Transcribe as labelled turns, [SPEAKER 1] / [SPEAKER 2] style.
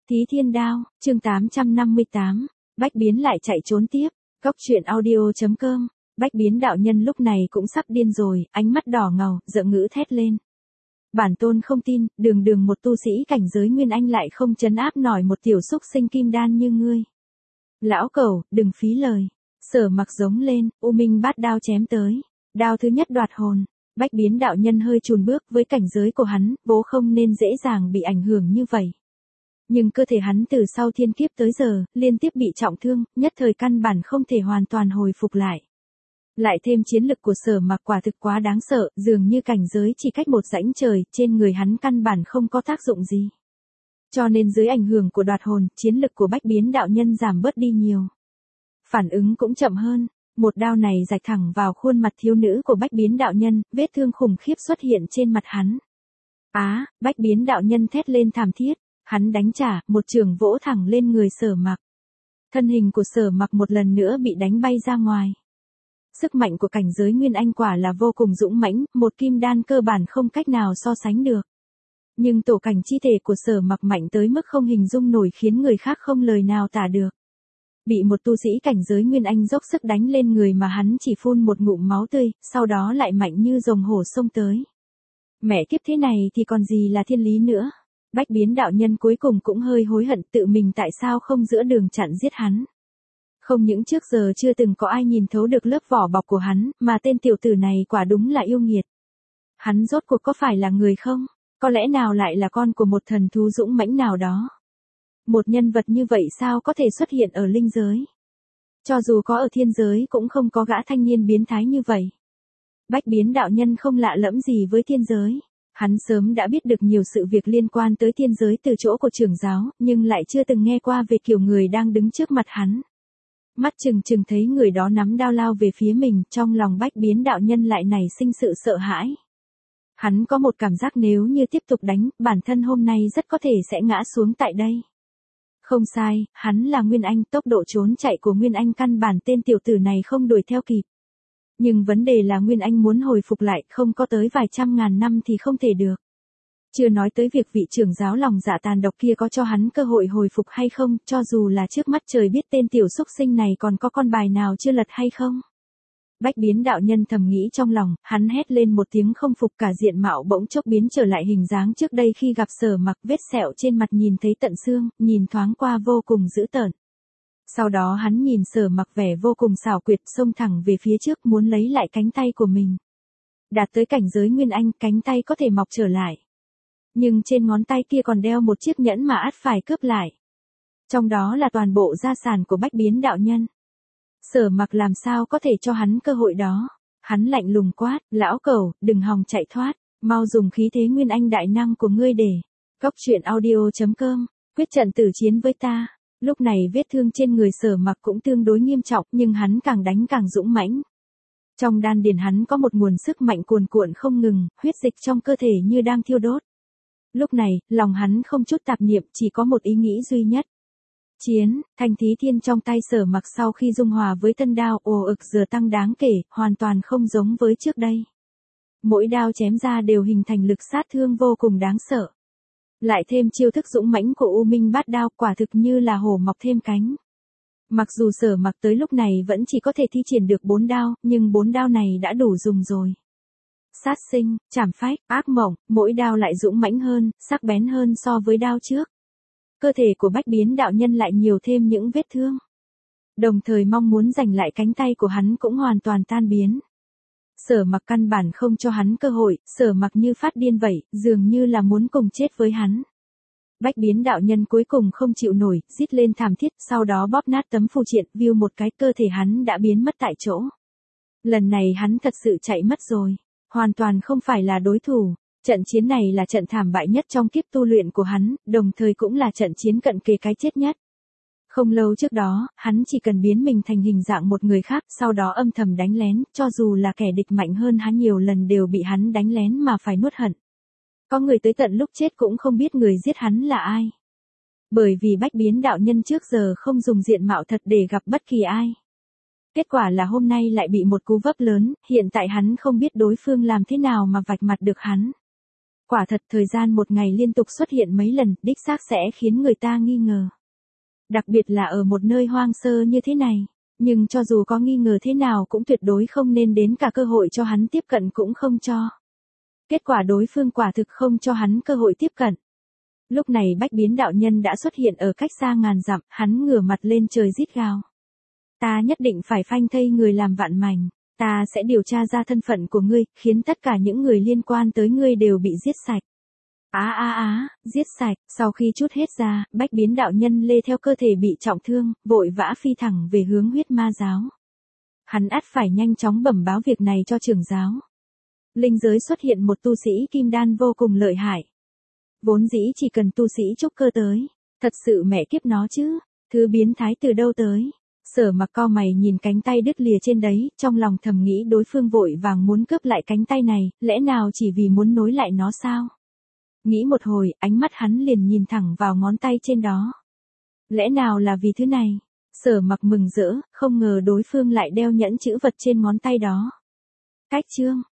[SPEAKER 1] Thí Thiên Đao, chương 858, Bách Biến lại chạy trốn tiếp, Cóc truyện audio.com, Bách Biến đạo nhân lúc này cũng sắp điên rồi, ánh mắt đỏ ngầu, giận ngữ thét lên. Bản tôn không tin, đường đường một tu sĩ cảnh giới Nguyên Anh lại không trấn áp nổi một tiểu xúc sinh kim đan như ngươi. Lão cẩu, đừng phí lời. Sở Mặc giống lên, U Minh Bát đao chém tới. Đao thứ nhất đoạt hồn. Bách Biến đạo nhân hơi chùn bước, với cảnh giới của hắn, vốn không nên dễ dàng bị ảnh hưởng như vậy. Nhưng cơ thể hắn từ sau thiên kiếp tới giờ, liên tiếp bị trọng thương, nhất thời căn bản không thể hoàn toàn hồi phục lại. Lại thêm chiến lực của Sở Mặc quả thực quá đáng sợ, dường như cảnh giới chỉ cách một rãnh trời, trên người hắn căn bản không có tác dụng gì. Cho nên dưới ảnh hưởng của đoạt hồn, chiến lực của Bách Biến đạo nhân giảm bớt đi nhiều. Phản ứng cũng chậm hơn, một đao này rạch thẳng vào khuôn mặt thiếu nữ của Bách Biến đạo nhân, vết thương khủng khiếp xuất hiện trên mặt hắn. Bách Biến đạo nhân thét lên thảm thiết, hắn đánh trả, một chưởng vỗ thẳng lên người Sở Mặc. Thân hình của Sở Mặc một lần nữa bị đánh bay ra ngoài. Sức mạnh của cảnh giới Nguyên Anh quả là vô cùng dũng mãnh, một kim đan cơ bản không cách nào so sánh được. Nhưng tổ cảnh chi thể của Sở Mặc mạnh tới mức không hình dung nổi, khiến người khác không lời nào tả được. Bị một tu sĩ cảnh giới Nguyên Anh dốc sức đánh lên người mà hắn chỉ phun một ngụm máu tươi, sau đó lại mạnh như rồng hổ xông tới. Mẹ kiếp, thế này thì còn gì là thiên lý nữa. Bách Biến đạo nhân cuối cùng cũng hơi hối hận tự mình tại sao không giữa đường chặn giết hắn. Không những trước giờ chưa từng có ai nhìn thấu được lớp vỏ bọc của hắn, mà tên tiểu tử này quả đúng là yêu nghiệt. Hắn rốt cuộc có phải là người không? Có lẽ nào lại là con của một thần thú dũng mãnh nào đó? Một nhân vật như vậy sao có thể xuất hiện ở linh giới? Cho dù có ở thiên giới cũng không có gã thanh niên biến thái như vậy. Bách Biến đạo nhân không lạ lẫm gì với thiên giới. Hắn sớm đã biết được nhiều sự việc liên quan tới thiên giới từ chỗ của trưởng giáo, nhưng lại chưa từng nghe qua về kiểu người đang đứng trước mặt hắn. Mắt chừng chừng thấy người đó nắm đao lao về phía mình, trong lòng Bách Biến đạo nhân lại nảy sinh sự sợ hãi. Hắn có một cảm giác nếu như tiếp tục đánh, bản thân hôm nay rất có thể sẽ ngã xuống tại đây. Không sai, hắn là Nguyên Anh, tốc độ trốn chạy của Nguyên Anh căn bản tên tiểu tử này không đuổi theo kịp. Nhưng vấn đề là Nguyên Anh muốn hồi phục lại, không có tới vài trăm ngàn năm thì không thể được. Chưa nói tới việc vị trưởng giáo lòng dạ tàn độc kia có cho hắn cơ hội hồi phục hay không, cho dù là trước mắt trời biết tên tiểu xúc sinh này còn có con bài nào chưa lật hay không. Bách Biến đạo nhân thầm nghĩ trong lòng, hắn hét lên một tiếng không phục, cả diện mạo bỗng chốc biến trở lại hình dáng trước đây khi gặp Sở Mặc, vết sẹo trên mặt nhìn thấy tận xương, nhìn thoáng qua vô cùng dữ tợn. Sau đó hắn nhìn Sở Mặc vẻ vô cùng xảo quyệt, xông thẳng về phía trước muốn lấy lại cánh tay của mình. Đạt tới cảnh giới Nguyên Anh, cánh tay có thể mọc trở lại. Nhưng trên ngón tay kia còn đeo một chiếc nhẫn mà ắt phải cướp lại. Trong đó là toàn bộ gia sản của Bách Biến đạo nhân. Sở Mặc làm sao có thể cho hắn cơ hội đó. Hắn lạnh lùng quát, lão cẩu, đừng hòng chạy thoát, mau dùng khí thế Nguyên Anh đại năng của ngươi để. Cóc truyện audio.com, quyết trận tử chiến với ta. Lúc này vết thương trên người Sở Mặc cũng tương đối nghiêm trọng, nhưng hắn càng đánh càng dũng mãnh. Trong đan điền hắn có một nguồn sức mạnh cuồn cuộn không ngừng, huyết dịch trong cơ thể như đang thiêu đốt. Lúc này, lòng hắn không chút tạp niệm, chỉ có một ý nghĩ duy nhất. Chiến. Thanh Thí Thiên trong tay Sở Mặc sau khi dung hòa với thân đao ồ ực giờ tăng đáng kể, hoàn toàn không giống với trước đây. Mỗi đao chém ra đều hình thành lực sát thương vô cùng đáng sợ. Lại thêm chiêu thức dũng mãnh của U Minh Bát đao, quả thực như là hổ mọc thêm cánh. Mặc dù Sở Mặc tới lúc này vẫn chỉ có thể thi triển được 4 đao, nhưng 4 đao này đã đủ dùng rồi. Sát sinh, chảm phách, ác mộng, mỗi đao lại dũng mãnh hơn, sắc bén hơn so với đao trước. Cơ thể của Bách Biến đạo nhân lại nhiều thêm những vết thương. Đồng thời mong muốn giành lại cánh tay của hắn cũng hoàn toàn tan biến. Sở Mặc căn bản không cho hắn cơ hội, Sở Mặc như phát điên vậy, dường như là muốn cùng chết với hắn. Bách Biến đạo nhân cuối cùng không chịu nổi, rít lên thảm thiết, sau đó bóp nát tấm phù triện, view một cái, cơ thể hắn đã biến mất tại chỗ. Lần này hắn thật sự chạy mất rồi, hoàn toàn không phải là đối thủ. Trận chiến này là trận thảm bại nhất trong kiếp tu luyện của hắn, đồng thời cũng là trận chiến cận kề cái chết nhất. Không lâu trước đó, hắn chỉ cần biến mình thành hình dạng một người khác, sau đó âm thầm đánh lén, cho dù là kẻ địch mạnh hơn hắn nhiều lần đều bị hắn đánh lén mà phải nuốt hận. Có người tới tận lúc chết cũng không biết người giết hắn là ai. Bởi vì Bách Biến đạo nhân trước giờ không dùng diện mạo thật để gặp bất kỳ ai. Kết quả là hôm nay lại bị một cú vấp lớn, hiện tại hắn không biết đối phương làm thế nào mà vạch mặt được hắn. Quả thật thời gian một ngày liên tục xuất hiện mấy lần, đích xác sẽ khiến người ta nghi ngờ. Đặc biệt là ở một nơi hoang sơ như thế này. Nhưng cho dù có nghi ngờ thế nào cũng tuyệt đối không nên đến cả cơ hội cho hắn tiếp cận cũng không cho. Kết quả đối phương quả thực không cho hắn cơ hội tiếp cận. Lúc này Bách Biến đạo nhân đã xuất hiện ở cách xa ngàn dặm, hắn ngửa mặt lên trời rít gào. Ta nhất định phải phanh thây người làm vạn mảnh, ta sẽ điều tra ra thân phận của ngươi, khiến tất cả những người liên quan tới ngươi đều bị giết sạch. Giết sạch, sau khi chút hết ra, Bách Biến đạo nhân lê theo cơ thể bị trọng thương, vội vã phi thẳng về hướng huyết ma giáo. Hắn ắt phải nhanh chóng bẩm báo việc này cho trưởng giáo. Linh giới xuất hiện một tu sĩ kim đan vô cùng lợi hại. Vốn dĩ chỉ cần tu sĩ trúc cơ tới, thật sự mẹ kiếp nó chứ, thứ biến thái từ đâu tới. Sở Mặc cau mày nhìn cánh tay đứt lìa trên đấy, trong lòng thầm nghĩ đối phương vội vàng muốn cướp lại cánh tay này, lẽ nào chỉ vì muốn nối lại nó sao? Nghĩ một hồi, ánh mắt hắn liền nhìn thẳng vào ngón tay trên đó. Lẽ nào là vì thứ này? Sở Mặc mừng rỡ, không ngờ đối phương lại đeo nhẫn chữ vật trên ngón tay đó. Cách chương